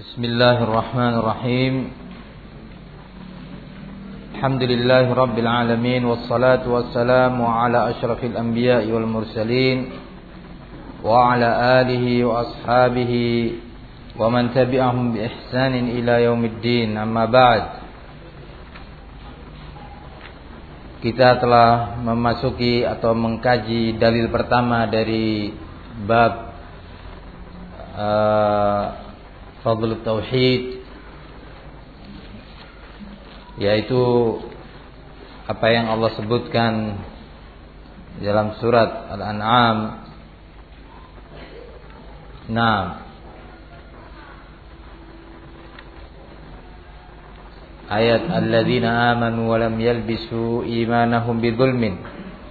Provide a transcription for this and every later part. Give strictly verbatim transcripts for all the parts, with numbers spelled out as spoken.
Bismillahirrahmanirrahim. Alhamdulillahi rabbil alamin, wassalatu wassalamu ala asyrafil anbiya'i wal mursalin wa ala alihi wa ashabihi wa man tabi'ahum bi ihsanin ila yaumiddin. Amma ba'd. Kita telah memasuki atau mengkaji dalil pertama dari bab uh, Fadlul Tauhid, yaitu apa yang Allah sebutkan dalam surat Al-An'am. Nah, ayat alladzina amanu wa lam yalbisu imanahum bidzulmin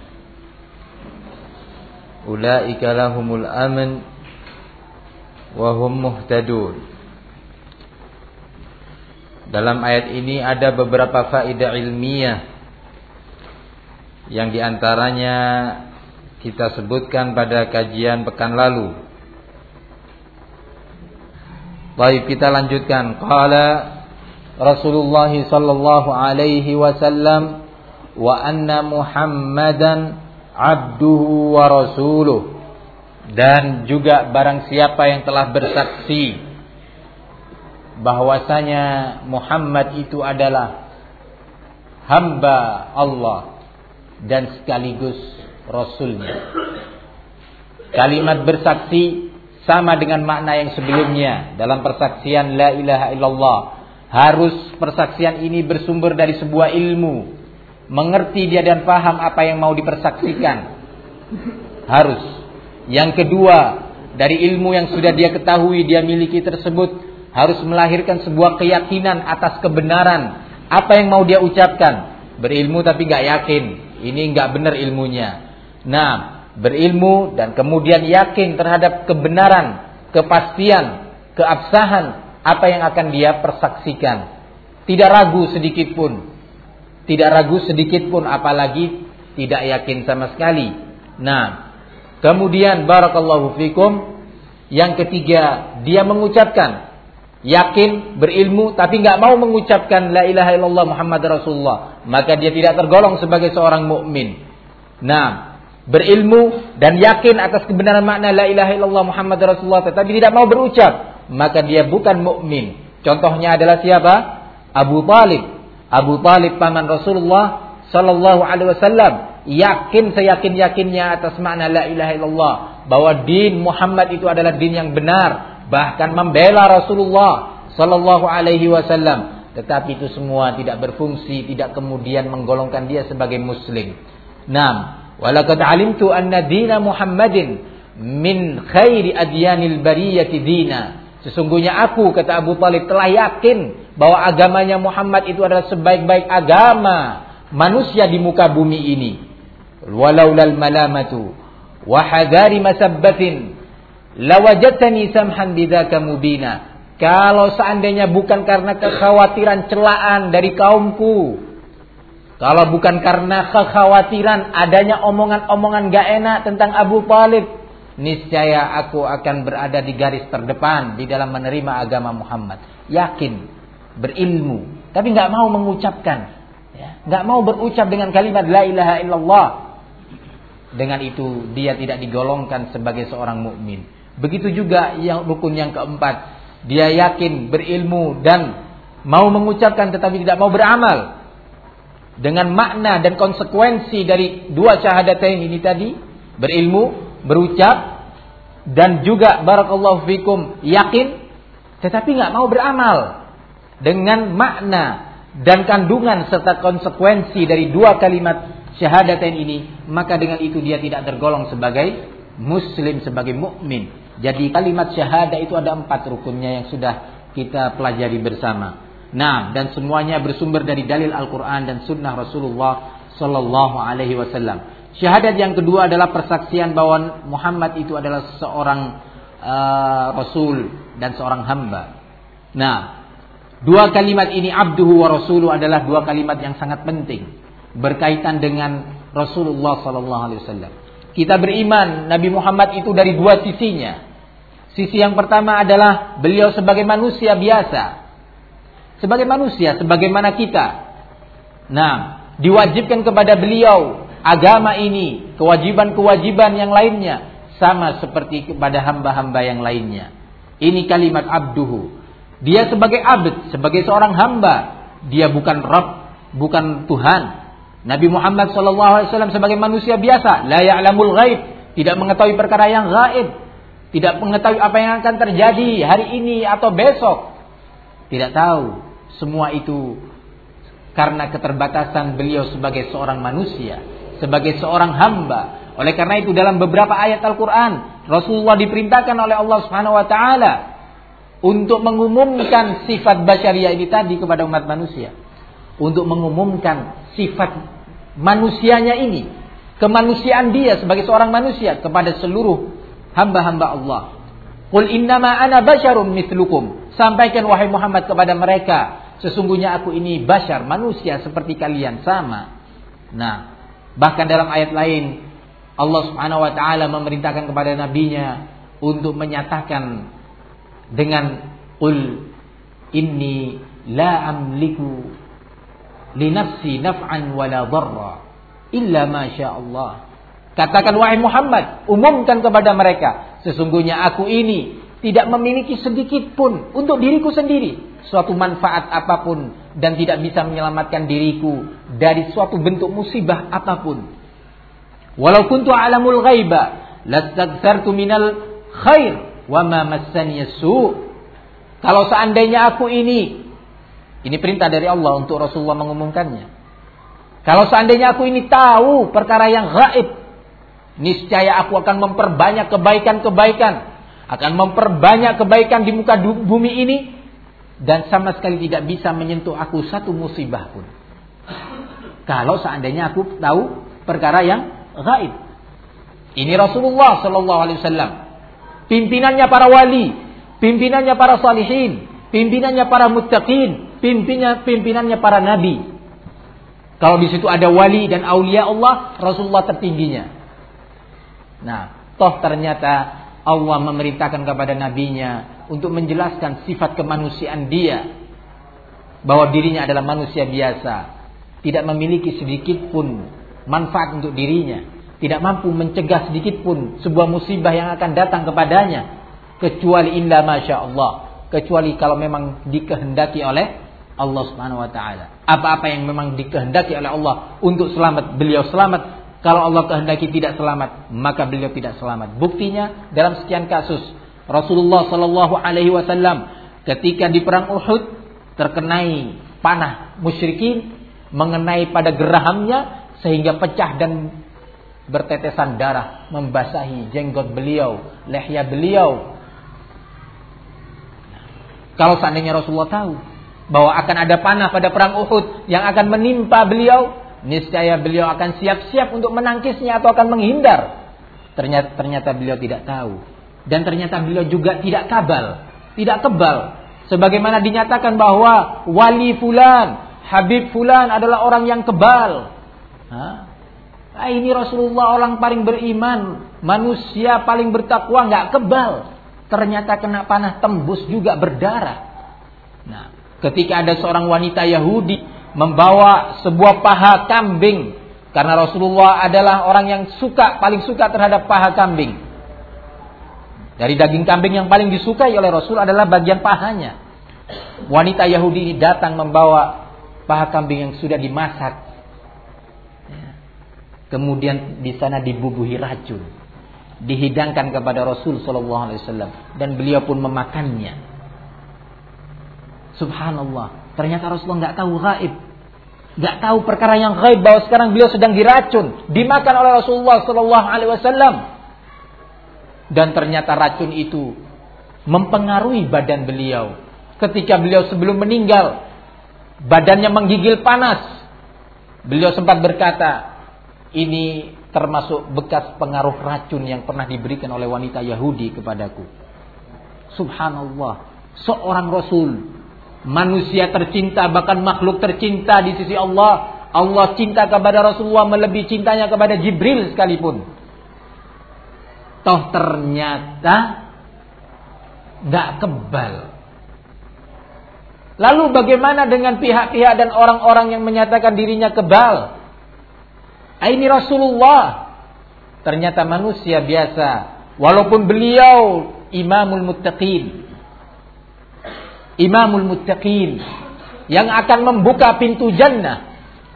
ulaika lahumul amn wa hum muhtadun. Dalam ayat ini ada beberapa faedah ilmiah yang diantaranya kita sebutkan pada kajian pekan lalu. Baik, kita lanjutkan. Qala Rasulullah sallallahu alaihi wasallam wa anna Muhammadan abduhu wa rasuluh. Dan juga barang siapa yang telah bersaksi bahwasanya Muhammad itu adalah hamba Allah dan sekaligus Rasulnya. Kalimat bersaksi sama dengan makna yang sebelumnya dalam persaksian la ilaha illallah. Harus persaksian ini bersumber dari sebuah ilmu, mengerti dia dan paham apa yang mau dipersaksikan. Harus. Yang kedua, dari ilmu yang sudah dia ketahui, dia miliki tersebut, harus melahirkan sebuah keyakinan atas kebenaran apa yang mau dia ucapkan. Berilmu tapi gak yakin, ini gak benar ilmunya. Nah, berilmu dan kemudian yakin terhadap kebenaran, kepastian, keabsahan apa yang akan dia persaksikan. Tidak ragu sedikit pun. Tidak ragu sedikit pun, apalagi tidak yakin sama sekali. Nah, kemudian barakallahu fikum, yang ketiga, dia mengucapkan yakin, berilmu, tapi nggak mau mengucapkan la ilaha illallah Muhammad Rasulullah, maka dia tidak tergolong sebagai seorang mukmin. Nah, berilmu dan yakin atas kebenaran makna la ilaha illallah Muhammad Rasulullah, tetapi tidak mau berucap, maka dia bukan mukmin. Contohnya adalah siapa? Abu Talib. Abu Talib paman Rasulullah sallallahu alaihi wasallam, yakin seyakin-yakinnya atas makna la ilaha illallah, bahwa din Muhammad itu adalah din yang benar, bahkan membela Rasulullah sallallahu alaihi wasallam, tetapi itu semua tidak berfungsi, tidak kemudian menggolongkan dia sebagai muslim. Naam, walaqad alimtu anna dina Muhammadin min khairi adyanil bariyati dina. Sesungguhnya aku, kata Abu Talib, telah yakin bahwa agamanya Muhammad itu adalah sebaik-baik agama manusia di muka bumi ini. Walaulal malamatu wa hadari masabbatin lawajatani samhan bidzaka mubina. Kalau seandainya bukan karena kekhawatiran celaan dari kaumku, kalau bukan karena kekhawatiran adanya omongan-omongan gak enak tentang Abu Talib, niscaya aku akan berada di garis terdepan di dalam menerima agama Muhammad. Yakin, berilmu, tapi gak mau mengucapkan, ya, gak mau berucap dengan kalimat la ilaha illallah. Dengan itu dia tidak digolongkan sebagai seorang mukmin. Begitu juga yang rukun yang keempat, dia yakin, berilmu dan mau mengucapkan tetapi tidak mau beramal dengan makna dan konsekuensi dari dua syahadatain ini tadi. Berilmu, berucap, dan juga barakallahu fikum yakin, tetapi nggak mau beramal dengan makna dan kandungan serta konsekuensi dari dua kalimat syahadatain ini, maka dengan itu dia tidak tergolong sebagai muslim, sebagai mukmin. Jadi kalimat syahadah itu ada empat rukunnya yang sudah kita pelajari bersama. Nah, dan semuanya bersumber dari dalil Al-Quran dan Sunnah Rasulullah Sallallahu Alaihi Wasallam. Syahadat yang kedua adalah persaksian bahwa Muhammad itu adalah seorang uh, Rasul dan seorang hamba. Nah, dua kalimat ini abduhu wa rasuluh adalah dua kalimat yang sangat penting berkaitan dengan Rasulullah Sallallahu Alaihi Wasallam. Kita beriman Nabi Muhammad itu dari dua sisinya. Sisi yang pertama adalah beliau sebagai manusia biasa. Sebagai manusia, sebagaimana kita. Nah, diwajibkan kepada beliau agama ini, kewajiban-kewajiban yang lainnya sama seperti kepada hamba-hamba yang lainnya. Ini kalimat abduhu. Dia sebagai abd, sebagai seorang hamba. Dia bukan Rabb, bukan Tuhan. Nabi Muhammad shallallahu alaihi wasallam sebagai manusia biasa, la ya'lamul ghaib, tidak mengetahui perkara yang gaib, tidak mengetahui apa yang akan terjadi hari ini atau besok. Tidak tahu. Semua itu karena keterbatasan beliau sebagai seorang manusia, sebagai seorang hamba. Oleh karena itu dalam beberapa ayat Al-Quran, Rasulullah diperintahkan oleh Allah Subhanahu Wa Taala untuk mengumumkan sifat basyariah ini tadi kepada umat manusia, untuk mengumumkan sifat manusianya ini, kemanusiaan dia sebagai seorang manusia kepada seluruh hamba-hamba Allah. Qul innama ana basyarun mithlukum. Sampaikan wahai Muhammad kepada mereka, sesungguhnya aku ini basyar, manusia seperti kalian, sama. Nah, bahkan dalam ayat lain Allah Subhanahu wa taala memerintahkan kepada nabinya untuk menyatakan dengan qul inni la amliku li nafsi naf'an wala dharra illa ma syaa Allah. Katakan wahai Muhammad, umumkan kepada mereka, sesungguhnya aku ini tidak memiliki sedikit pun untuk diriku sendiri suatu manfaat apapun dan tidak bisa menyelamatkan diriku dari suatu bentuk musibah apapun. Walau kuntu a'lamul ghaiba lastaghfartu minal khair wa ma massani su'. Kalau seandainya aku ini, ini perintah dari Allah untuk Rasulullah mengumumkannya. Kalau seandainya aku ini tahu perkara yang gaib, niscaya aku akan memperbanyak kebaikan-kebaikan, akan memperbanyak kebaikan di muka bumi ini, dan sama sekali tidak bisa menyentuh aku satu musibah pun. Kalau seandainya aku tahu perkara yang gaib. Ini Rasulullah Sallallahu Alaihi Wasallam, pimpinannya para wali, pimpinannya para salihin, pimpinannya para muttaqin, pimpinannya pimpinannya para nabi. Kalau di situ ada wali dan aulia Allah, Rasulullah tertingginya. Nah, toh ternyata Allah memerintahkan kepada nabinya untuk menjelaskan sifat kemanusiaan dia, bahwa dirinya adalah manusia biasa, tidak memiliki sedikit pun manfaat untuk dirinya, tidak mampu mencegah sedikit pun sebuah musibah yang akan datang kepadanya, kecuali illa masya Allah, kecuali kalau memang dikehendaki oleh Allah Subhanahu wa taala. Apa-apa yang memang dikehendaki oleh Allah untuk selamat, beliau selamat. Kalau Allah kehendaki tidak selamat, maka beliau tidak selamat. Buktinya dalam sekian kasus, Rasulullah Sallallahu Alaihi Wasallam ketika di perang Uhud terkenai panah musyrikin, mengenai pada gerahamnya sehingga pecah dan bertetesan darah membasahi jenggot beliau, lehya beliau. Kalau seandainya Rasulullah tahu bahwa akan ada panah pada perang Uhud yang akan menimpa beliau, niscaya beliau akan siap-siap untuk menangkisnya atau akan menghindar. Ternyata, ternyata beliau tidak tahu. Dan ternyata beliau juga tidak kabal, tidak kebal. Sebagaimana dinyatakan bahwa wali fulan, Habib fulan adalah orang yang kebal. Hah? Nah, ini Rasulullah orang paling beriman, manusia paling bertakwa, nggak kebal. Ternyata kena panah tembus juga berdarah. Nah, ketika ada seorang wanita Yahudi membawa sebuah paha kambing, karena Rasulullah adalah orang yang suka, paling suka terhadap paha kambing. Dari daging kambing yang paling disukai oleh Rasul adalah bagian pahanya. Wanita Yahudi ini datang membawa paha kambing yang sudah dimasak. Kemudian di sana dibubuhi racun, dihidangkan kepada Rasul Sallallahu Alaihi Wasallam, dan beliau pun memakannya. Subhanallah. Ternyata Rasulullah nggak tahu gaib, nggak tahu perkara yang gaib bahwa sekarang beliau sedang diracun, dimakan oleh Rasulullah Sallallahu Alaihi Wasallam. Dan ternyata racun itu mempengaruhi badan beliau. Ketika beliau sebelum meninggal, badannya menggigil panas. Beliau sempat berkata, ini termasuk bekas pengaruh racun yang pernah diberikan oleh wanita Yahudi kepadaku. Subhanallah, seorang Rasul, manusia tercinta, bahkan makhluk tercinta di sisi Allah. Allah cinta kepada Rasulullah melebihi cintanya kepada Jibril sekalipun. Toh ternyata Nggak kebal. Lalu bagaimana dengan pihak-pihak dan orang-orang yang menyatakan dirinya kebal? Ini Rasulullah. Ternyata manusia biasa. Walaupun beliau imamul muttaqin. Imamul muttaqin. Yang akan membuka pintu jannah.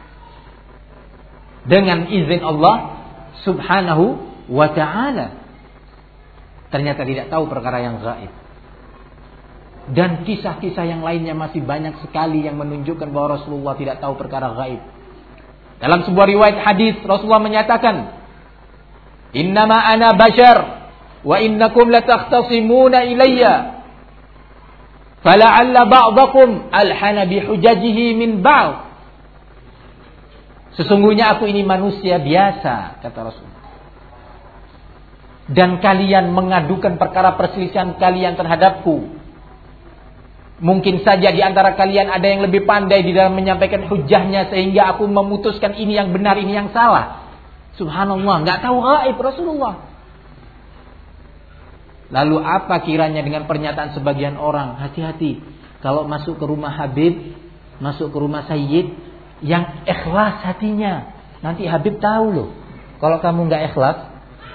Dengan izin Allah subhanahu wa ta'ala. Ternyata tidak tahu perkara yang gaib. Dan kisah-kisah yang lainnya masih banyak sekali yang menunjukkan bahwa Rasulullah tidak tahu perkara gaib. Dalam sebuah riwayat hadis Rasulullah menyatakan, "Innama ana bashar wa innakum latakhtasimuna ilayya. Fala'alla ba'dakum alhana bihujajihi min ba'd." Sesungguhnya aku ini manusia biasa, kata Rasulullah. Dan kalian mengadukan perkara perselisihan kalian terhadapku. Mungkin saja di antara kalian ada yang lebih pandai di dalam menyampaikan hujahnya sehingga aku memutuskan ini yang benar, ini yang salah. Subhanallah, nggak tahu gaib Rasulullah. Lalu apa kiranya dengan pernyataan sebagian orang? Hati-hati kalau masuk ke rumah Habib, masuk ke rumah Sayyid yang ikhlas hatinya. Nanti Habib tahu loh kalau kamu nggak ikhlas.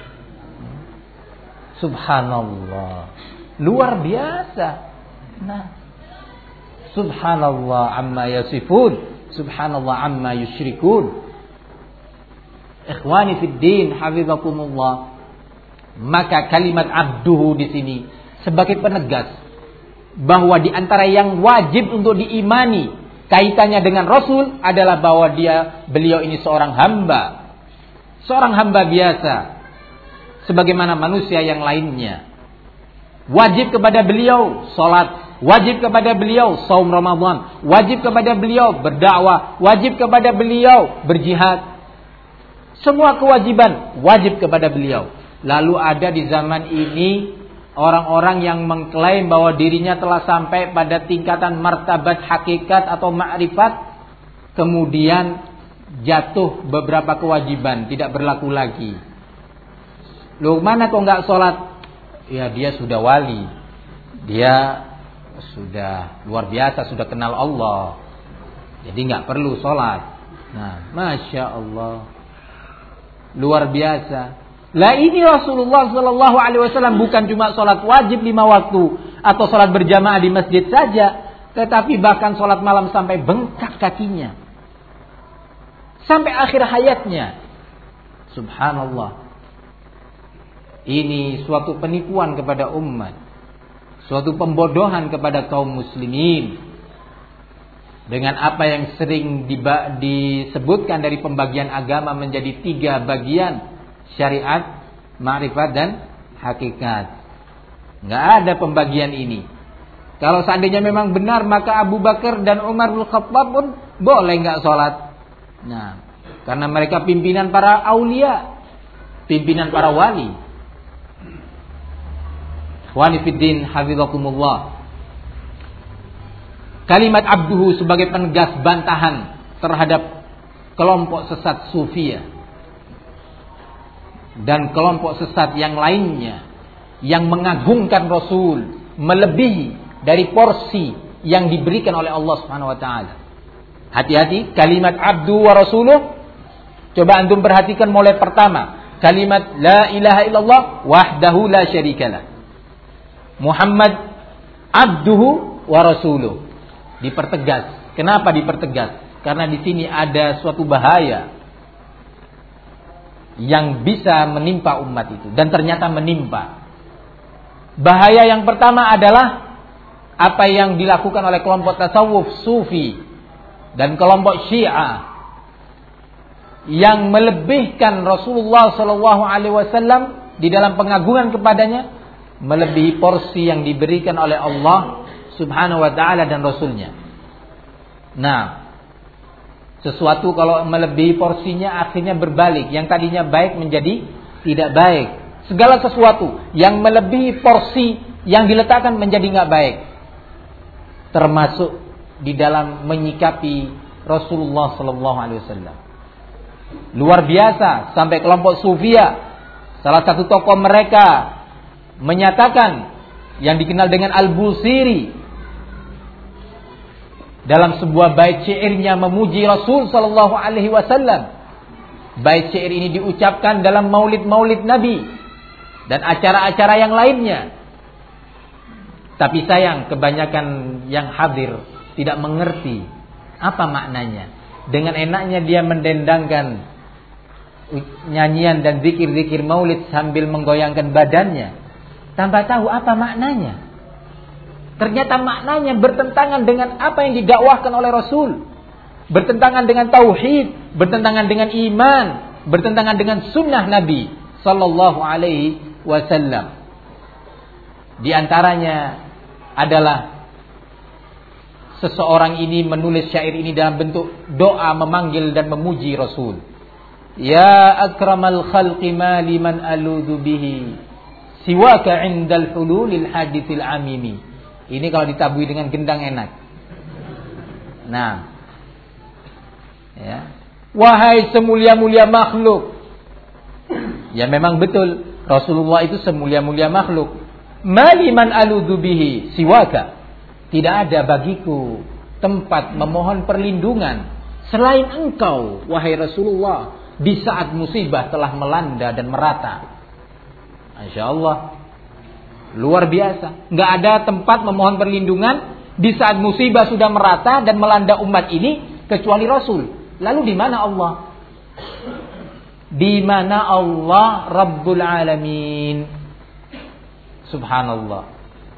Subhanallah, luar biasa. Nah, subhanallah amma yasifun, subhanallah amma yusyrikun. Ikhwani fid din, hafizakumullah. Maka kalimat abduhu di sini sebagai penegas bahwa di antara yang wajib untuk diimani kaitannya dengan Rasul adalah bahwa dia beliau ini seorang hamba. Seorang hamba biasa sebagaimana manusia yang lainnya. Wajib kepada beliau salat, wajib kepada beliau saum Ramadan, wajib kepada beliau berdakwah, wajib kepada beliau berjihad. Semua kewajiban wajib kepada beliau. Lalu ada di zaman ini orang-orang yang mengklaim bahwa dirinya telah sampai pada tingkatan martabat hakikat atau ma'rifat, kemudian jatuh beberapa kewajiban, tidak berlaku lagi. Loh, mana kok nggak sholat? Ya dia sudah wali, dia sudah luar biasa, sudah kenal Allah, jadi nggak perlu sholat. Nah, masya Allah, luar biasa. Lah ini Rasulullah Shallallahu Alaihi Wasallam bukan cuma sholat wajib lima waktu atau sholat berjamaah di masjid saja, tetapi bahkan sholat malam sampai bengkak kakinya, sampai akhir hayatnya. Subhanallah. Ini suatu penipuan kepada umat, suatu pembodohan kepada kaum muslimin dengan apa yang sering disebutkan dari pembagian agama menjadi tiga bagian: syariat, ma'rifat, dan hakikat. Nggak ada pembagian ini. Kalau seandainya memang benar, maka Abu Bakar dan Umar bin Khattab pun boleh nggak sholat. Nah, karena mereka pimpinan para aulia, pimpinan para wali. Ikhwani fiddin, hafizakumullah. Kalimat abduhu sebagai penegas bantahan terhadap kelompok sesat Sufiyah dan kelompok sesat yang lainnya yang mengagungkan Rasul melebihi dari porsi yang diberikan oleh Allah Subhanahu wa taala. Hati-hati kalimat abdu wa rasuluh. Coba antum perhatikan mulai pertama, kalimat la ilaha illallah wahdahu la syarikalah. Muhammad abduhu wa rasuluh. Dipertegas. Kenapa dipertegas? Karena di sini ada suatu bahaya yang bisa menimpa umat itu, dan ternyata menimpa. Bahaya yang pertama adalah apa yang dilakukan oleh kelompok tasawuf sufi dan kelompok Syiah yang melebihkan Rasulullah Shallallahu Alaihi Wasallam di dalam pengagungan kepadanya melebihi porsi yang diberikan oleh Allah Subhanahu Wa Taala dan Rasulnya. Nah, sesuatu kalau melebihi porsinya akhirnya berbalik. Yang tadinya baik menjadi tidak baik. Segala sesuatu yang melebihi porsi yang diletakkan menjadi nggak baik. Termasuk di dalam menyikapi Rasulullah Sallallahu Alaihi Wasallam. Luar biasa, sampai kelompok Sufiyah, salah satu tokoh mereka menyatakan yang dikenal dengan Al-Busiri, dalam sebuah bait syairnya memuji Rasul sallallahu alaihi wasallam. Bait syair ini diucapkan dalam maulid-maulid Nabi dan acara-acara yang lainnya. Tapi sayang, kebanyakan yang hadir tidak mengerti apa maknanya. Dengan enaknya dia mendendangkan nyanyian dan zikir-zikir maulid sambil menggoyangkan badannya, tanpa tahu apa maknanya. Ternyata maknanya bertentangan dengan apa yang didakwahkan oleh Rasul, bertentangan dengan tauhid, bertentangan dengan iman, bertentangan dengan sunnah Nabi sallallahu alaihi wasallam. Di antaranya adalah seseorang ini menulis syair ini dalam bentuk doa memanggil dan memuji Rasul. Ya akramal khalqi ma liman aludhu bihi siwaka indal hululil hadithil amimi. Ini kalau ditabui dengan gendang enak. Nah, ya. Wahai semulia-mulia makhluk. Ya memang betul, Rasulullah itu semulia-mulia makhluk. Maliman aludhu bihi siwaka. Tidak ada bagiku tempat memohon perlindungan selain engkau, wahai Rasulullah, di saat musibah telah melanda dan merata. Masya Allah, luar biasa. Nggak ada tempat memohon perlindungan di saat musibah sudah merata dan melanda umat ini kecuali Rasul. Lalu di mana Allah? Di mana Allah Rabbul Alamin? Subhanallah.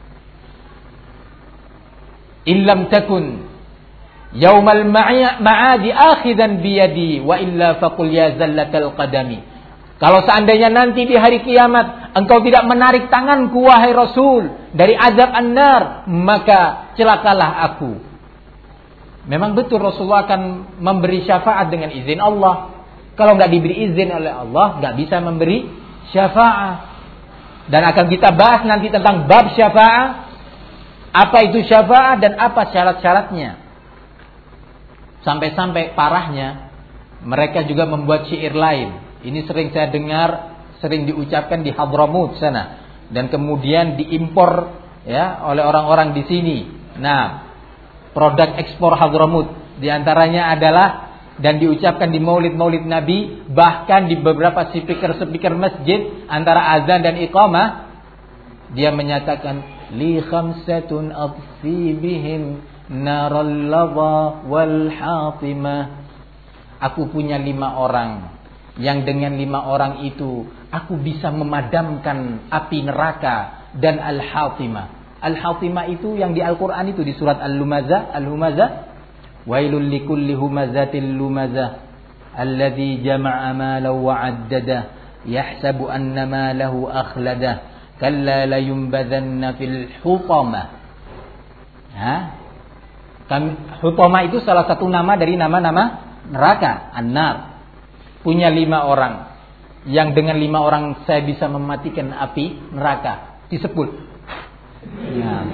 Illam takun yaumal ma'adi akhidan biyadi wa illa faqul ya zallatal qadami. Kalau seandainya nanti di hari kiamat engkau tidak menarik tanganku wahai Rasul dari azab an-nar, maka celakalah aku. Memang betul Rasulullah akan memberi syafaat dengan izin Allah. Kalau enggak diberi izin oleh Allah, enggak bisa memberi syafaat. Dan akan kita bahas nanti tentang bab syafaat. Apa itu syafaat dan apa syarat-syaratnya. Sampai-sampai parahnya mereka juga membuat syair lain. Ini sering saya dengar, sering diucapkan di Hadramut sana dan kemudian diimpor ya oleh orang-orang di sini. Nah, produk ekspor Hadramut di antaranya adalah dan diucapkan di maulid-maulid Nabi, bahkan di beberapa speaker-speaker masjid antara azan dan iqamah, dia menyatakan li khamsatun atfi bihim naral ladha wal hatimah. Aku punya lima orang yang dengan lima orang itu aku bisa memadamkan api neraka dan al-hatimah. Al-hatimah itu yang di Al-Qur'an itu di surat Al-Lumazah, Al-Humazah, wailul likulli humazatil lumazah alladzi jama'a malan wa 'addada yahsabu anna malahu akhlada kalla la yumbadzanna fil hutamah. Ha? Hutamah itu salah satu nama dari nama-nama neraka, an-nar. Punya lima orang yang dengan lima orang saya bisa mematikan api neraka. Disebut. Nah.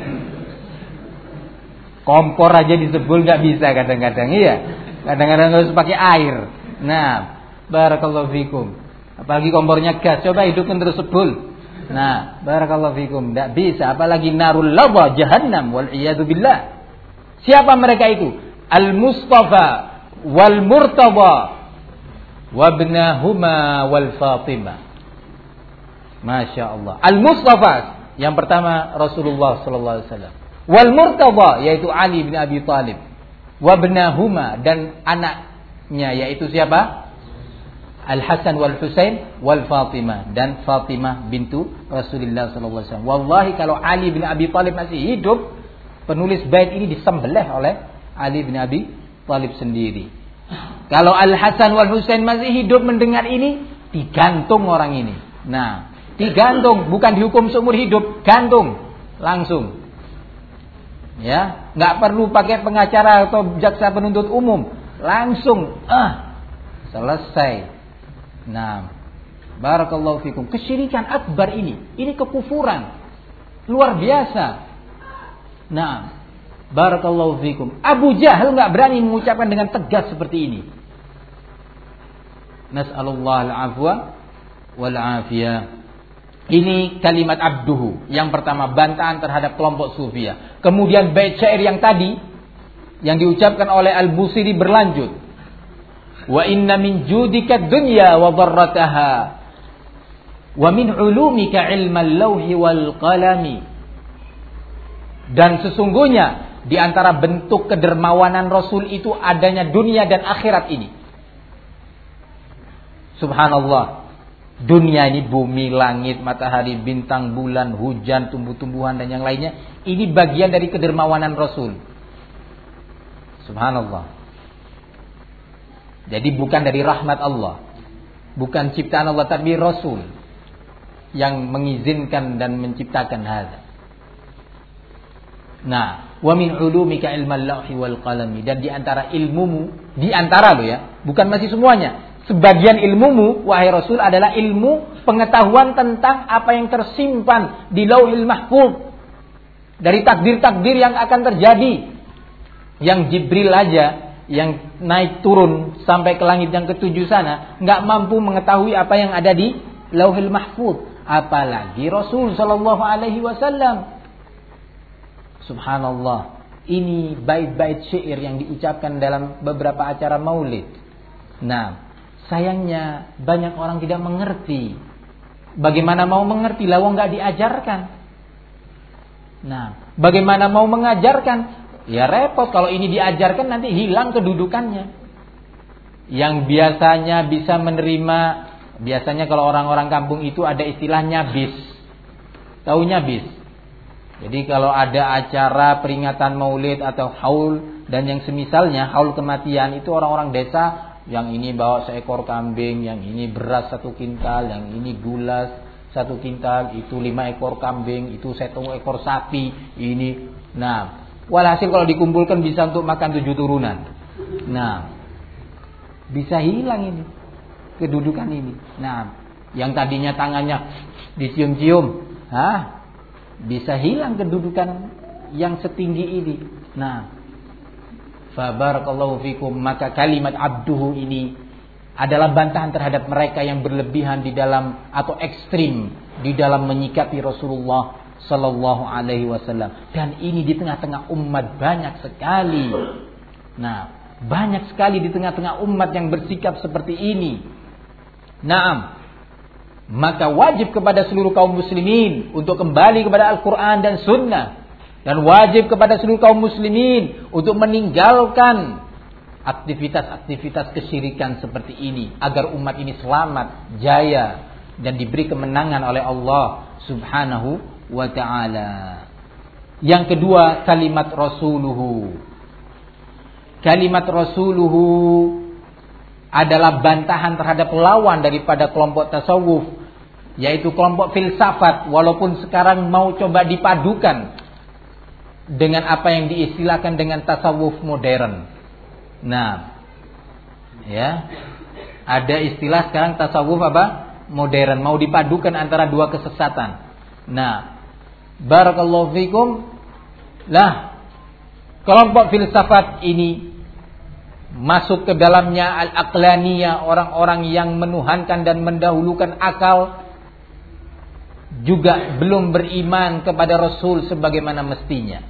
Kompor aja disebul nggak bisa kadang-kadang, iya. Kadang-kadang harus pakai air. Nah, barakallahu fikum. Apalagi kompornya gas, coba hidupkan terus sebul. Nah, barakallahu fikum, nggak bisa. Apalagi narul ladha jahannam wal iyadu billah. Siapa mereka itu? Al-Mustafa wal Murtada wabnahuma wal Fatimah. Masya Allah. Al-Mustafa yang pertama Rasulullah sallallahu alaihi wasallam. Wal Murtada yaitu Ali bin Abi Thalib. Wabnahuma dan anaknya yaitu siapa? Al-Hasan wal Husain wal Fatimah dan Fatimah bintu Rasulullah sallallahu alaihi wasallam. Wallahi kalau Ali bin Abi Thalib masih hidup, penulis bait ini disembelih oleh Ali bin Abi Thalib sendiri. Kalau Al-Hasan wal Husain masih hidup mendengar ini, digantung orang ini. Nah, digantung, bukan dihukum seumur hidup, gantung langsung. Ya, nggak perlu pakai pengacara atau jaksa penuntut umum, langsung ah selesai. Nah, barakallahu fikum. Kesyirikan akbar ini, ini kekufuran luar biasa. Nah, barakallahu fikum. Abu Jahal nggak berani mengucapkan dengan tegas seperti ini. Nas'alullah al-afwa wal afiyah. Ini kalimat abduhu. Yang pertama, bantahan terhadap kelompok sufiyah. Kemudian bait syair yang tadi yang diucapkan oleh Al-Busiri berlanjut. Wa inna min judika dunya wa dharrataha wa min ulumika ilmal lawhi wal qalami. Dan sesungguhnya di antara bentuk kedermawanan Rasul itu adanya dunia dan akhirat ini. Subhanallah. Dunia ini bumi, langit, matahari, bintang, bulan, hujan, tumbuh-tumbuhan dan yang lainnya. Ini bagian dari kedermawanan Rasul. Subhanallah. Jadi bukan dari rahmat Allah. Bukan ciptaan Allah, tapi Rasul yang mengizinkan dan menciptakan hal. Nah, wa min ulumika ilmal lawhi wal qalami. Dan di antara ilmumu, di antara lo ya, bukan masih semuanya. Sebagian ilmumu, wahai Rasul, adalah ilmu pengetahuan tentang apa yang tersimpan di Lauhil Mahfuz. Dari takdir-takdir yang akan terjadi. Yang Jibril aja, yang naik turun sampai ke langit yang ketujuh sana, nggak mampu mengetahui apa yang ada di Lauhil Mahfuz. Apalagi Rasul Sallallahu Alaihi Wasallam. Subhanallah. Ini bait-bait syair yang diucapkan dalam beberapa acara maulid. Nah, sayangnya banyak orang tidak mengerti. Bagaimana mau mengerti? Lawang nggak diajarkan. Nah, bagaimana mau mengajarkan? Ya repot kalau ini diajarkan nanti hilang kedudukannya. Yang biasanya bisa menerima, biasanya kalau orang-orang kampung itu ada istilahnya bis. Taunya bis. Jadi kalau ada acara peringatan maulid atau haul dan yang semisalnya, haul kematian, itu orang-orang desa yang ini bawa seekor kambing, yang ini beras satu kintal, yang ini gula satu kintal, itu lima ekor kambing, itu satu ekor sapi, ini. Nah, walhasil kalau dikumpulkan bisa untuk makan tujuh turunan. Nah, bisa hilang ini kedudukan ini. Nah, yang tadinya tangannya dicium-cium, hah? Bisa hilang kedudukan yang setinggi ini. Nah, fa barakallahu fikum, maka kalimat abduhu ini adalah bantahan terhadap mereka yang berlebihan di dalam atau ekstrim di dalam menyikapi Rasulullah sallallahu alaihi wasallam. Dan ini di tengah-tengah umat banyak sekali. Nah, banyak sekali di tengah-tengah umat yang bersikap seperti ini. Naam. Maka wajib kepada seluruh kaum muslimin untuk kembali kepada Al-Quran dan Sunnah. Dan wajib kepada seluruh kaum muslimin untuk meninggalkan aktivitas-aktivitas kesyirikan seperti ini. Agar umat ini selamat, jaya, dan diberi kemenangan oleh Allah subhanahu wa ta'ala. Yang kedua, kalimat rasuluhu. Kalimat rasuluhu adalah bantahan terhadap lawan daripada kelompok tasawuf, yaitu kelompok filsafat. Walaupun sekarang mau coba dipadukan dengan apa yang diistilahkan dengan tasawuf modern. Nah, ya, ada istilah sekarang tasawuf apa? Modern, mau dipadukan antara dua kesesatan. Nah, barakallahu fikum. Lah, kelompok filsafat ini masuk ke dalamnya al-aqlaniyah, orang-orang yang menuhankan dan mendahulukan akal, juga belum beriman kepada Rasul sebagaimana mestinya.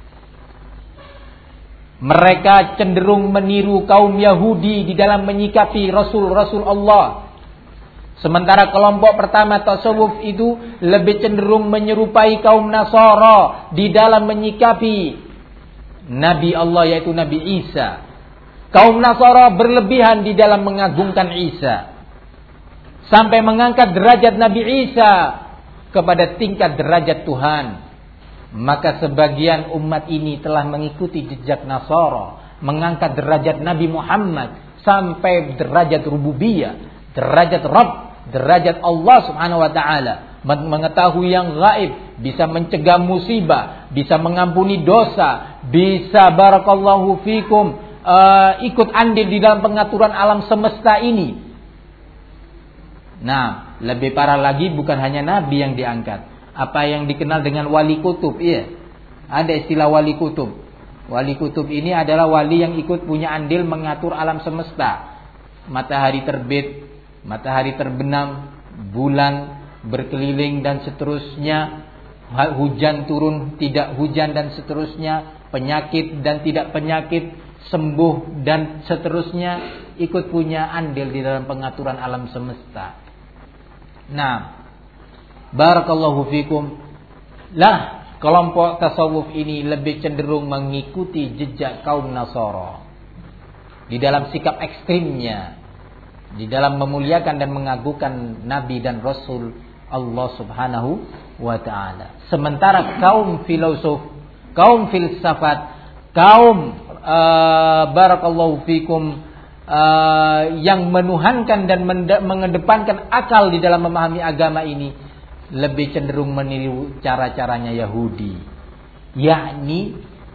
Mereka cenderung meniru kaum Yahudi di dalam menyikapi Rasul-Rasul Allah. Sementara kelompok pertama tasawuf itu lebih cenderung menyerupai kaum Nasara di dalam menyikapi Nabi Allah, yaitu Nabi Isa. Kaum Nasara berlebihan di dalam mengagungkan Isa, sampai mengangkat derajat Nabi Isa kepada tingkat derajat Tuhan. Maka sebagian umat ini telah mengikuti jejak Nasara, mengangkat derajat Nabi Muhammad sampai derajat rububiyah, derajat Rabb, derajat Allah subhanahu wa ta'ala. Mengetahui yang gaib, bisa mencegah musibah, bisa mengampuni dosa, bisa barakallahu fikum Uh, ikut andil di dalam pengaturan alam semesta ini. Nah, lebih parah lagi, bukan hanya Nabi yang diangkat. Apa yang dikenal dengan wali kutub, iya. Ada istilah wali kutub. Wali kutub ini adalah wali yang ikut punya andil mengatur alam semesta. Matahari terbit, matahari terbenam, bulan berkeliling dan seterusnya, hujan turun tidak hujan dan seterusnya, penyakit dan tidak penyakit, sembuh dan seterusnya, ikut punya andil di dalam pengaturan alam semesta. Nah, barakallahu fikum. Lah, kelompok tasawuf ini lebih cenderung mengikuti jejak kaum Nasara di dalam sikap ekstrimnya, di dalam memuliakan dan mengagungkan Nabi dan Rasul Allah Subhanahu wa ta'ala. Sementara kaum filosof, kaum filsafat, kaum uh, barakallahu fikum uh, yang menuhankan dan mengedepankan akal di dalam memahami agama ini, lebih cenderung meniru cara-caranya Yahudi, yakni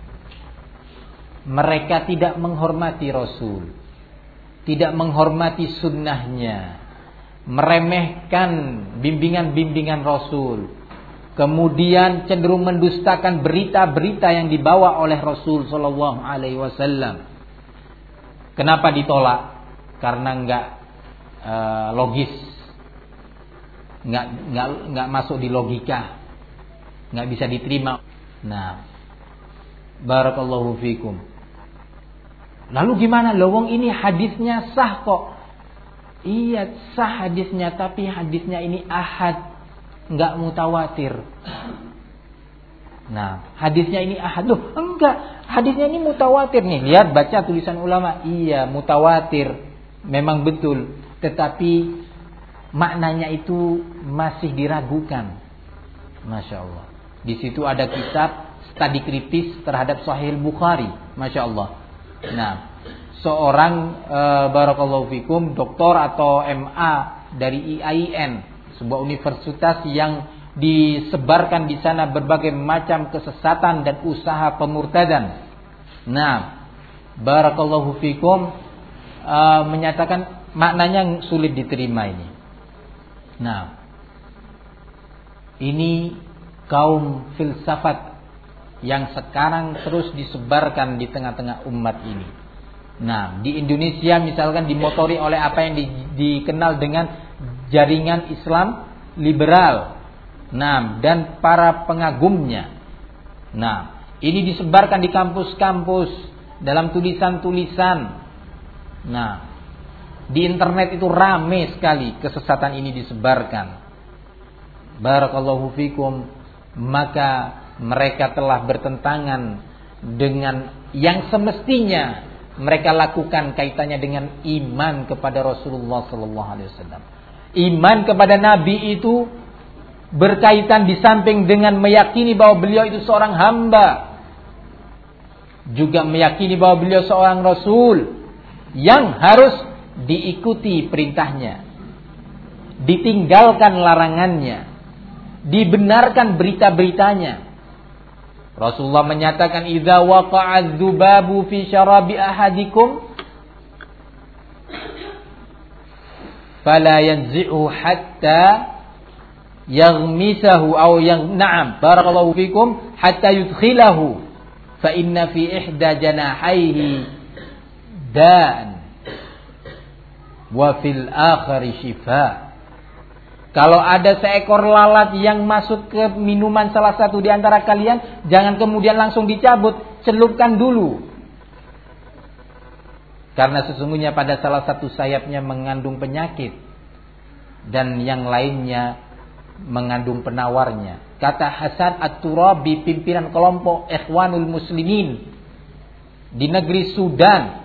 mereka tidak menghormati Rasul, tidak menghormati sunnahnya, meremehkan bimbingan-bimbingan Rasul, kemudian cenderung mendustakan berita-berita yang dibawa oleh Rasul Sallallahu Alaihi Wasallam. Kenapa ditolak? Karena enggak uh, logis, enggak enggak enggak masuk di logika, enggak bisa diterima. Nah, barakallahu fikum. Lalu gimana? Lowong ini hadisnya sah kok. Iya, sah hadisnya, tapi hadisnya ini ahad, enggak mutawatir. Nah, hadisnya ini ahad. Loh, enggak, hadisnya ini mutawatir nih. Lihat, baca tulisan ulama. Iya, mutawatir. Memang betul, tetapi maknanya itu masih diragukan. Masya Allah. Di situ ada kitab studi kritis terhadap Sahih Bukhari. Masya Allah. Nah, seorang e, barakallahu fikum doktor atau M A dari I A I N, sebuah universitas yang disebarkan di sana berbagai macam kesesatan dan usaha pemurtadan. Nah, barakallahu fikum e, menyatakan maknanya sulit diterima ini. Nah, ini kaum filsafat yang sekarang terus disebarkan di tengah-tengah umat ini. Nah, di Indonesia misalkan dimotori oleh apa yang di, dikenal dengan jaringan Islam liberal. Nah, dan para pengagumnya. Nah, ini disebarkan di kampus-kampus dalam tulisan-tulisan. Nah, di internet itu ramai sekali kesesatan ini disebarkan. Barakallahu fikum. Maka mereka telah bertentangan dengan yang semestinya mereka lakukan kaitannya dengan iman kepada Rasulullah sallallahu alaihi wasallam. Iman kepada Nabi itu berkaitan di samping dengan meyakini bahwa beliau itu seorang hamba, juga meyakini bahwa beliau seorang Rasul yang harus diikuti perintahnya, ditinggalkan larangannya, dibenarkan berita-beritanya. Rasulullah menyatakan, "Idza waqa'a dzubabu fi syarabi ahadikum fala yanzi'u hatta yaghmisahu aw yang na'am barakallahu fikum hatta yudkhilahu fa inna fi ihda janahaihi da'an wa fil akhari shifa." Kalau ada seekor lalat yang masuk ke minuman salah satu di antara kalian, jangan kemudian langsung dicabut, celupkan dulu. Karena sesungguhnya pada salah satu sayapnya mengandung penyakit dan yang lainnya mengandung penawarnya. Kata Hasan At-Turabi, pimpinan kelompok Ikhwanul Muslimin di negeri Sudan,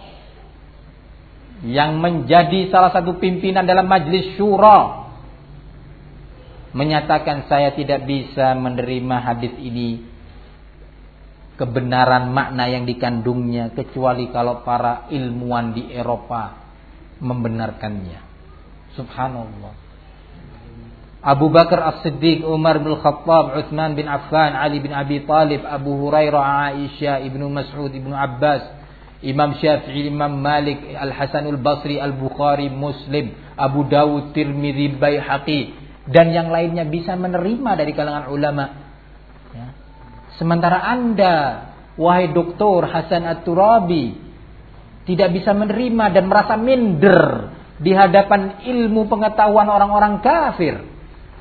yang menjadi salah satu pimpinan dalam Majlis Syura, menyatakan, saya tidak bisa menerima hadis ini, kebenaran makna yang dikandungnya, kecuali kalau para ilmuwan di Eropa membenarkannya. Subhanallah. Abu Bakar As-Siddiq, Umar bin Khattab, Utsman bin Affan, Ali bin Abi Talib, Abu Hurairah, Aisyah, Ibnu Mas'ud, Ibnu Abbas, Imam Syafi'i, Imam Malik, Al-Hasanul Basri, Al-Bukhari, Muslim, Abu Dawud, Tirmidzi, Baihaqi, dan yang lainnya bisa menerima dari kalangan ulama. Ya. Sementara Anda, wahai Doktor Hasan At-Turabi, tidak bisa menerima dan merasa minder di hadapan ilmu pengetahuan orang-orang kafir.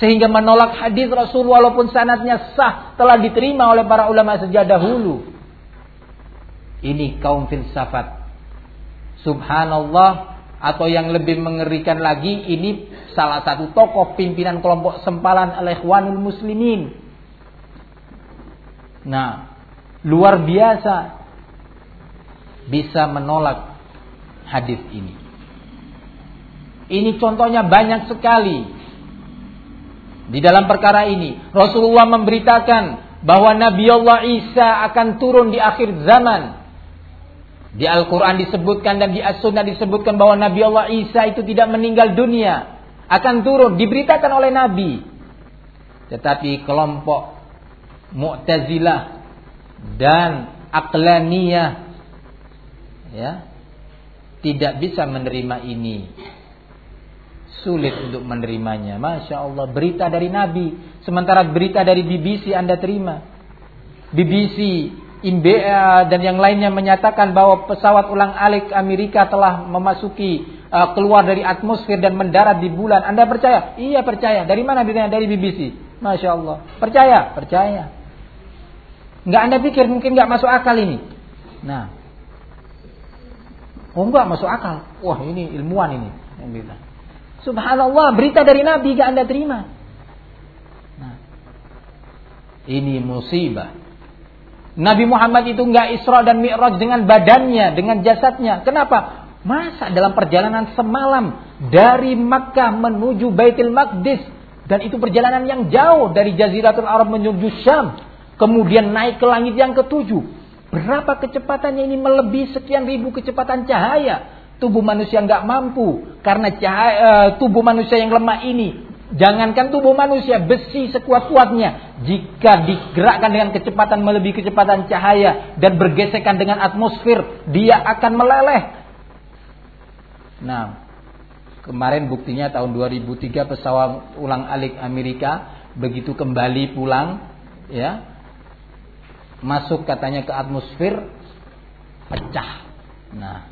Sehingga menolak hadis Rasul walaupun sanadnya sah telah diterima oleh para ulama sejak dahulu. Ini kaum filsafat. Subhanallah. Atau yang lebih mengerikan lagi, ini salah satu tokoh pimpinan kelompok sempalan Al-Ikhwanul Muslimin. Nah, luar biasa bisa menolak hadis ini. Ini contohnya banyak sekali. Di dalam perkara ini, Rasulullah memberitakan bahwa Nabi Allah Isa akan turun di akhir zaman. Di Al-Quran disebutkan dan di As-Sunnah disebutkan bahwa Nabi Allah Isa itu tidak meninggal dunia. Akan turun, diberitakan oleh Nabi. Tetapi kelompok Mu'tazilah dan Aqlaniyah ya, tidak bisa menerima ini. Sulit untuk menerimanya. Masya Allah, berita dari Nabi. Sementara berita dari B B C Anda terima. B B C I M B A dan yang lainnya menyatakan bahwa pesawat ulang-alik Amerika telah memasuki uh, keluar dari atmosfer dan mendarat di bulan. Anda percaya? Iya percaya. Dari mana beritanya? Dari B B C. Masya Allah. Percaya? Percaya. Enggak Anda pikir mungkin enggak masuk akal ini? Nah. Oh enggak masuk akal. Wah ini ilmuwan ini. Subhanallah, berita dari Nabi enggak Anda terima. Nah. Ini musibah. Nabi Muhammad itu enggak Isra dan Mi'raj dengan badannya, dengan jasadnya. Kenapa? Masa dalam perjalanan semalam dari Makkah menuju Baitul Maqdis, dan itu perjalanan yang jauh dari Jaziratul Arab menuju Syam, kemudian naik ke langit yang ketujuh. Berapa kecepatannya ini? Melebihi sekian ribu kecepatan cahaya. Tubuh manusia enggak mampu karena cahaya, uh, tubuh manusia yang lemah ini. Jangankan tubuh manusia, besi sekuat-kuatnya, jika digerakkan dengan kecepatan melebihi kecepatan cahaya dan bergesekan dengan atmosfer, dia akan meleleh. Nah, kemarin buktinya tahun dua ribu tiga pesawat ulang-alik Amerika begitu kembali pulang, ya, masuk katanya ke atmosfer, pecah. Nah,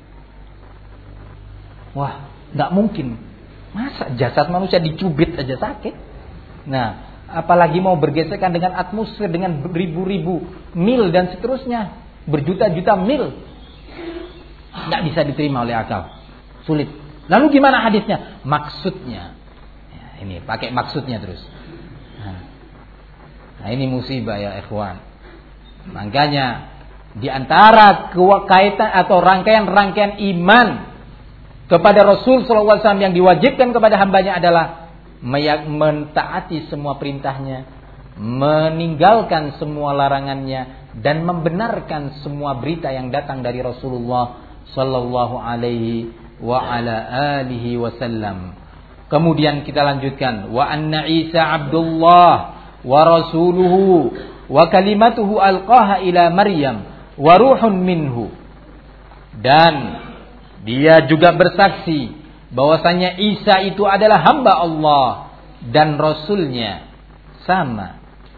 wah, nggak mungkin. Masa jasad manusia dicubit aja sakit? Nah, apalagi mau bergesekan dengan atmosfer dengan ribu-ribu mil dan seterusnya, berjuta-juta mil. Nggak bisa diterima oleh akal, sulit. Lalu gimana hadisnya? Maksudnya, ya, ini pakai maksudnya terus. Nah, nah ini musibah ya ikhwan. Makanya di antara kaitan atau rangkaian-rangkaian iman kepada Rasul shallallahu alaihi wasallam yang diwajibkan kepada hambanya adalah mentaati semua perintahnya, meninggalkan semua larangannya, dan membenarkan semua berita yang datang dari Rasulullah shallallahu alaihi wa ala alihi wasallam. Kemudian kita lanjutkan, wa anna Isa Abdullah wa rasuluhu wa kalimatuhu alqaha ila Maryam wa ruhun minhu. Dan dia juga bersaksi bahwasanya Isa itu adalah hamba Allah dan Rasulnya. Sama.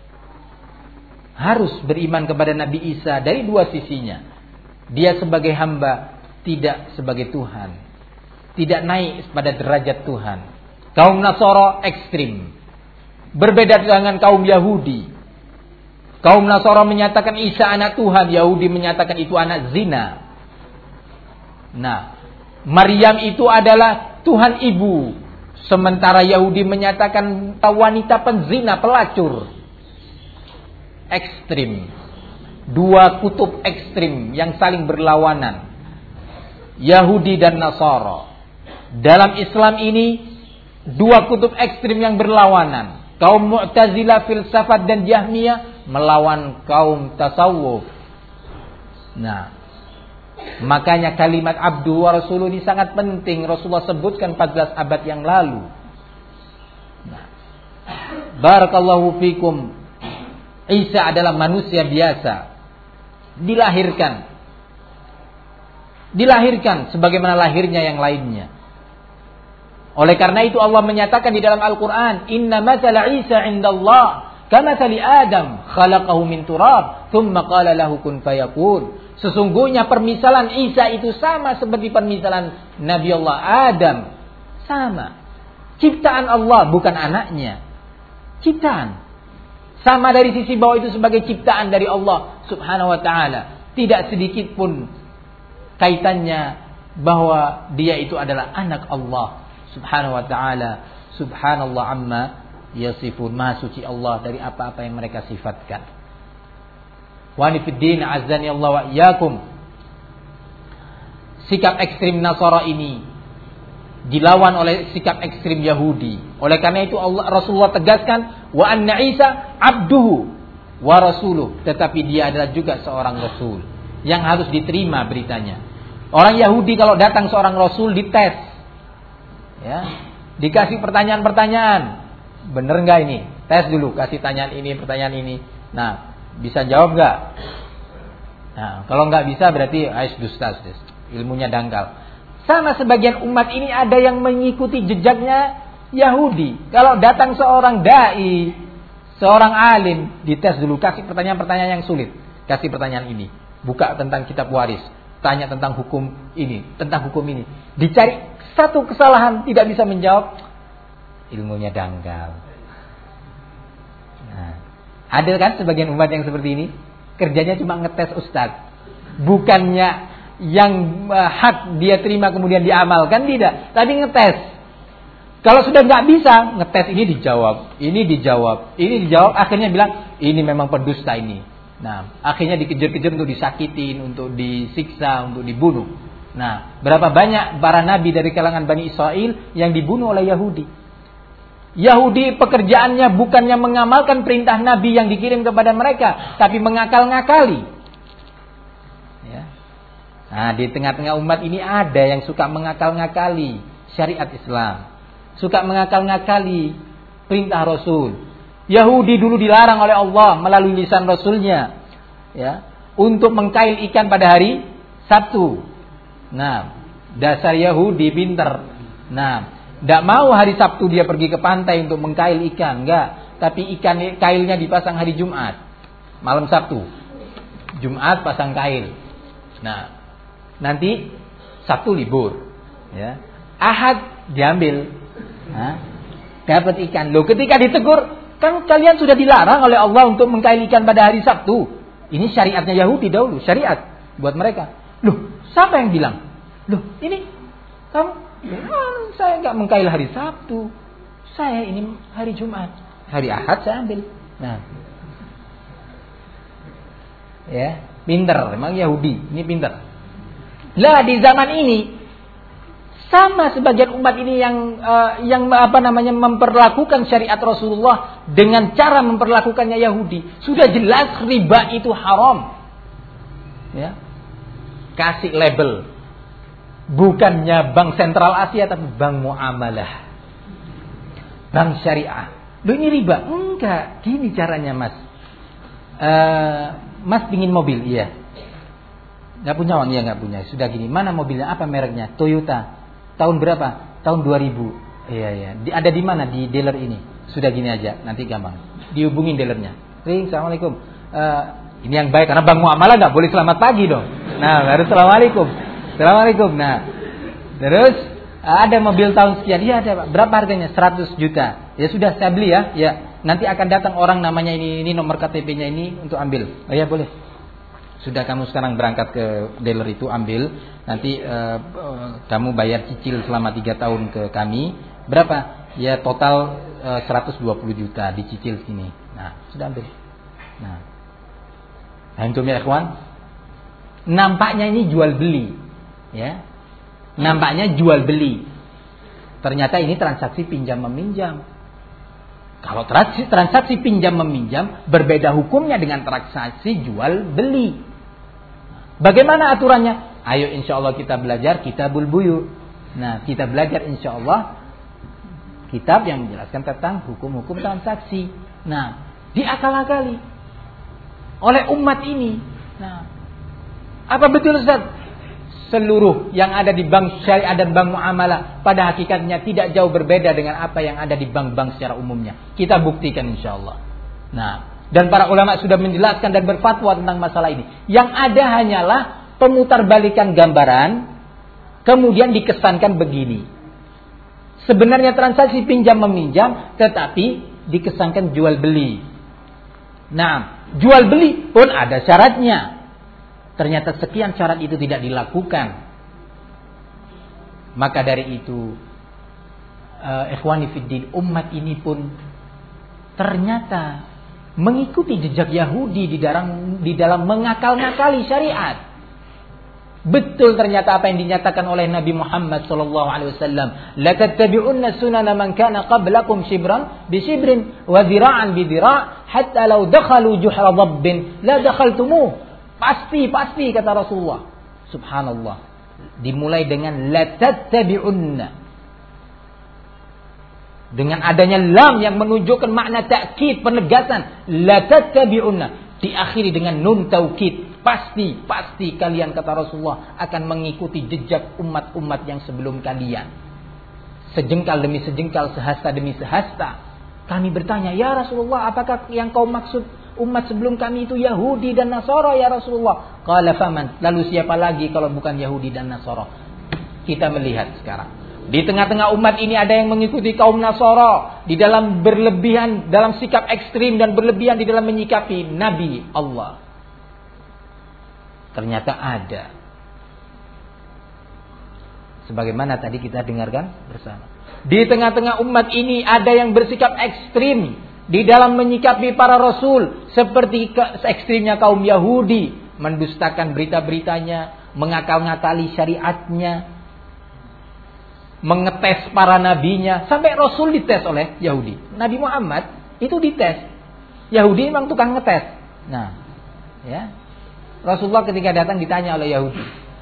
Harus beriman kepada Nabi Isa dari dua sisinya. Dia sebagai hamba, tidak sebagai Tuhan. Tidak naik pada derajat Tuhan. Kaum Nasara ekstrim. Berbeda dengan kaum Yahudi. Kaum Nasara menyatakan Isa anak Tuhan, Yahudi menyatakan itu anak zina. Nah, Maryam itu adalah Tuhan ibu, sementara Yahudi menyatakan wanita penzina, pelacur. Ekstrim. Dua kutub ekstrim yang saling berlawanan. Yahudi dan Nasara. Dalam Islam ini dua kutub ekstrim yang berlawanan. Kaum Mu'tazilah, filsafat dan Jahmiyah melawan kaum tasawuf. Nah, makanya kalimat abdu wa rasuluh ini sangat penting. Rasulullah sebutkan empat belas abad yang lalu. Nah, barakallahu fikum. Isa adalah manusia biasa. Dilahirkan. Dilahirkan sebagaimana lahirnya yang lainnya. Oleh karena itu Allah menyatakan di dalam Al-Quran, Inna mathala Isa indallah kamathali Adam khalaqahu min turab thumma qala lahu kun fayakun. Sesungguhnya permisalan Isa itu sama seperti permisalan Nabi Allah Adam. Sama. Ciptaan Allah, bukan anaknya. Ciptaan. Sama dari sisi bahwa itu sebagai ciptaan dari Allah subhanahu wa ta'ala. Tidak sedikit pun kaitannya bahwa dia itu adalah anak Allah subhanahu wa ta'ala. Subhanallah amma yasifun. Maha suci Allah dari apa-apa yang mereka sifatkan. Wa nifiddin azzani Allah wa iyyakum. Sikap ekstrim Nasara ini dilawan oleh sikap ekstrim Yahudi. Oleh karena itu Allah Rasulullah tegaskan wa anna Isa abduhu wa rasuluh, tetapi dia adalah juga seorang rasul yang harus diterima beritanya. Orang Yahudi kalau datang seorang rasul dites. Ya, dikasih pertanyaan-pertanyaan. Bener enggak ini? Tes dulu, kasih tanyaan ini, pertanyaan ini. Nah, bisa jawab enggak? Nah, kalau enggak bisa berarti ais dusta, ilmunya dangkal. Sama sebagian umat ini ada yang mengikuti jejaknya Yahudi. Kalau datang seorang dai, seorang alim, dites dulu, kasih pertanyaan-pertanyaan yang sulit. Kasih pertanyaan ini, buka tentang kitab waris, tanya tentang hukum ini, tentang hukum ini. Dicari satu kesalahan, tidak bisa menjawab, ilmunya dangkal. Nah, ada kan sebagian umat yang seperti ini? Kerjanya cuma ngetes ustaz. Bukannya yang uh, hak dia terima kemudian diamalkan, tidak, tapi ngetes. Kalau sudah nggak bisa ngetes, ini dijawab, ini dijawab, ini dijawab, akhirnya bilang ini memang pendusta ini. Nah, akhirnya dikejar-kejar untuk disakitin, untuk disiksa, untuk dibunuh. Nah, berapa banyak para nabi dari kalangan Bani Israel yang dibunuh oleh Yahudi. Yahudi pekerjaannya bukannya mengamalkan perintah nabi yang dikirim kepada mereka, tapi mengakal-ngakali. Nah, di tengah-tengah umat ini ada yang suka mengakal-ngakali syariat Islam, suka mengakal-ngakali perintah Rasul. Yahudi dulu dilarang oleh Allah melalui lisan Rasulnya, ya, untuk mengkail ikan pada hari Sabtu. Nah, dasar Yahudi pinter. Nah, tidak mau hari Sabtu dia pergi ke pantai untuk mengkail ikan, enggak. Tapi ikan kailnya dipasang hari Jumat, malam Sabtu. Jumat pasang kail. Nah, nanti Sabtu libur, ya. Ahad diambil, nah, dapat ikan. Loh, ketika ditegur, kan kalian sudah dilarang oleh Allah untuk mengkail ikan pada hari Sabtu. Ini syariatnya Yahudi dahulu, syariat buat mereka. Loh, siapa yang bilang? Loh, ini kamu, ah, saya nggak mengkail hari Sabtu, saya ini hari Jumat, hari Ahad saya ambil. Nah, ya, pinter, memang Yahudi, ini pinter. Lah di zaman ini sama sebagian umat ini yang uh, yang apa namanya memperlakukan syariat Rasulullah dengan cara memperlakukannya Yahudi. Sudah jelas riba itu haram. Ya. Kasih label. Bukannya Bank Sentral Asia tapi Bank Muamalah. Bank Syariah. Loh, ini riba? Enggak, gini caranya, Mas. Uh, mas pingin mobil, iya. Gak punya uang? Iya gak punya. Sudah gini, mana mobilnya? Apa mereknya? Toyota. Tahun berapa? Tahun dua ribu. Iya, iya. Di, ada di mana? Di dealer ini. Sudah gini aja, nanti gampang. Dihubungin dealernya. Ring, Assalamualaikum. Uh, ini yang baik, karena Bank Muamalah gak boleh selamat pagi dong. Nah, harus Assalamualaikum. Assalamualaikum. Nah, terus ada mobil tahun sekian. Iya ada, Pak. Berapa harganya? seratus juta. Ya sudah, saya beli ya. Ya, nanti akan datang orang namanya ini, ini nomor K T P-nya ini untuk ambil. Oh iya, boleh. Sudah, kamu sekarang berangkat ke dealer itu, ambil. Nanti uh, uh, kamu bayar cicil selama tiga tahun ke kami. Berapa? Ya total uh, seratus dua puluh juta dicicil sini. Nah, sudah ambil. Nah, antum ya ikhwan, nampaknya ini jual beli, ya. Nampaknya jual beli. Ternyata ini transaksi pinjam meminjam. Kalau transaksi, transaksi pinjam meminjam berbeda hukumnya dengan transaksi jual beli. Bagaimana aturannya? Ayo insya Allah kita belajar Kitabul Buyu. Nah, kita belajar insya Allah kitab yang menjelaskan tentang hukum-hukum transaksi. Nah, diakal-akali oleh umat ini. Nah, apa betul Ustaz? Seluruh yang ada di bank syariah dan bank muamalah pada hakikatnya tidak jauh berbeda dengan apa yang ada di bank-bank secara umumnya. Kita buktikan insya Allah. Nah, dan para ulama sudah menjelaskan dan berfatwa tentang masalah ini. Yang ada hanyalah pemutarbalikan gambaran, kemudian dikesankan begini. Sebenarnya transaksi pinjam meminjam, tetapi dikesankan jual beli. Nah, jual beli pun ada syaratnya. Ternyata sekian syarat itu tidak dilakukan. Maka dari itu, uh, ikhwani fiddin, umat ini pun ternyata mengikuti jejak Yahudi di dalam di dalam mengakal-ngakali syariat. Betul ternyata apa yang dinyatakan oleh Nabi Muhammad sallallahu alaihi wasallam, la tattabi'unna sunana man kana qablakum shibran bi shibrin wa dhira'an bi dhira' hatta law dakhalu juhra dhabbin la dakhaltumuh. Pasti pasti kata Rasulullah. Subhanallah. Dimulai dengan la tattabi'unna. Dengan adanya lam yang menunjukkan makna takkid, penegasan, la tattabi'unna, diakhiri dengan nun taukid. Pasti, pasti kalian kata Rasulullah akan mengikuti jejak umat-umat yang sebelum kalian. Sejengkal demi sejengkal, sehasta demi sehasta. Kami bertanya, ya Rasulullah, apakah yang kau maksud umat sebelum kami itu Yahudi dan Nasara ya Rasulullah? Qala faman, lalu siapa lagi kalau bukan Yahudi dan Nasara? Kita melihat sekarang. Di tengah-tengah umat ini ada yang mengikuti kaum Nasara di dalam berlebihan, dalam sikap ekstrim dan berlebihan di dalam menyikapi Nabi Allah. Ternyata ada. Sebagaimana tadi kita dengarkan bersama. Di tengah-tengah umat ini ada yang bersikap ekstrim di dalam menyikapi para rasul. Seperti ekstrimnya kaum Yahudi. Mendustakan berita-beritanya. Mengakal-ngakali syariatnya. Mengetes para nabinya. Sampai rasul dites oleh Yahudi. Nabi Muhammad itu dites. Yahudi memang tukang ngetes. Nah, ya. Rasulullah ketika datang ditanya oleh Yahudi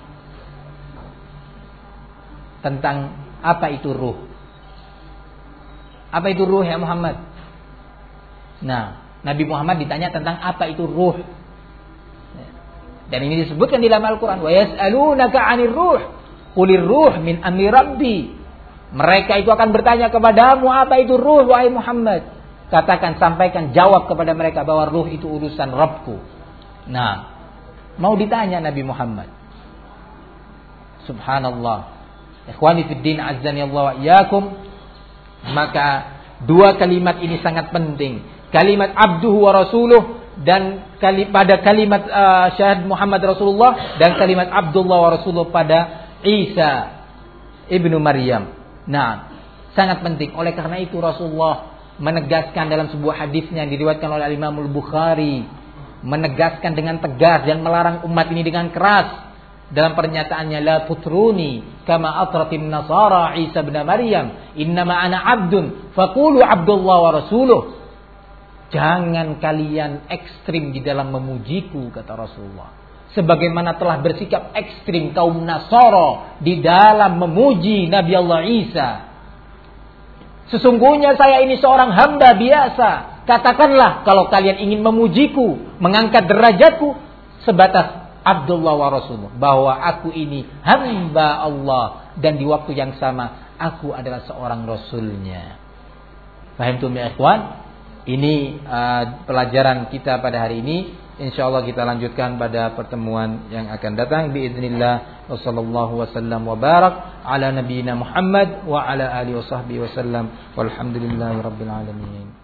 tentang apa itu ruh. Apa itu ruh ya Muhammad? Nah, Nabi Muhammad ditanya tentang apa itu ruh. Dan ini disebutkan di dalam Al-Quran. Wa yas'alunaka 'anir ruh. Qulir ruh min amri rabbi. Mereka itu akan bertanya kepadamu apa itu ruh wahai Muhammad. Katakan, sampaikan, jawab kepada mereka bahwa ruh itu urusan Rabbku. Nah, mau ditanya Nabi Muhammad. Subhanallah. Ikhwani fiddin azzani Allah wa iyyakum. Maka dua kalimat ini sangat penting. Kalimat abduhu wa rasuluh dan kali, pada kalimat uh, syahad Muhammad Rasulullah dan kalimat Abdullah wa rasuluh pada Isa ibnu Maryam. Nah, sangat penting. Oleh karena itu Rasulullah menegaskan dalam sebuah hadisnya yang diriwayatkan oleh Imam Al-Bukhari, menegaskan dengan tegas dan melarang umat ini dengan keras dalam pernyataannya, la tutruni kama atratin nasara Isa bin Maryam, innama ana abdun faqulu Abdullah wa rasuluh. Jangan kalian ekstrim di dalam memujiku kata Rasulullah, sebagaimana telah bersikap ekstrim kaum Nasara di dalam memuji Nabi Allah Isa. Sesungguhnya saya ini seorang hamba biasa. Katakanlah kalau kalian ingin memujiku, mengangkat derajatku, sebatas Abdullah wa Rasulullah, bahwa aku ini hamba Allah dan di waktu yang sama aku adalah seorang rasulnya. Faham tuh ya ikhwan? Ini uh, pelajaran kita pada hari ini. Insyaallah kita lanjutkan pada pertemuan yang akan datang biiznillah. Wassallallahu wasallam wa barak ala nabiyyina Muhammad wa ala alihi washabbihi wasallam walhamdulillahi rabbil alamin.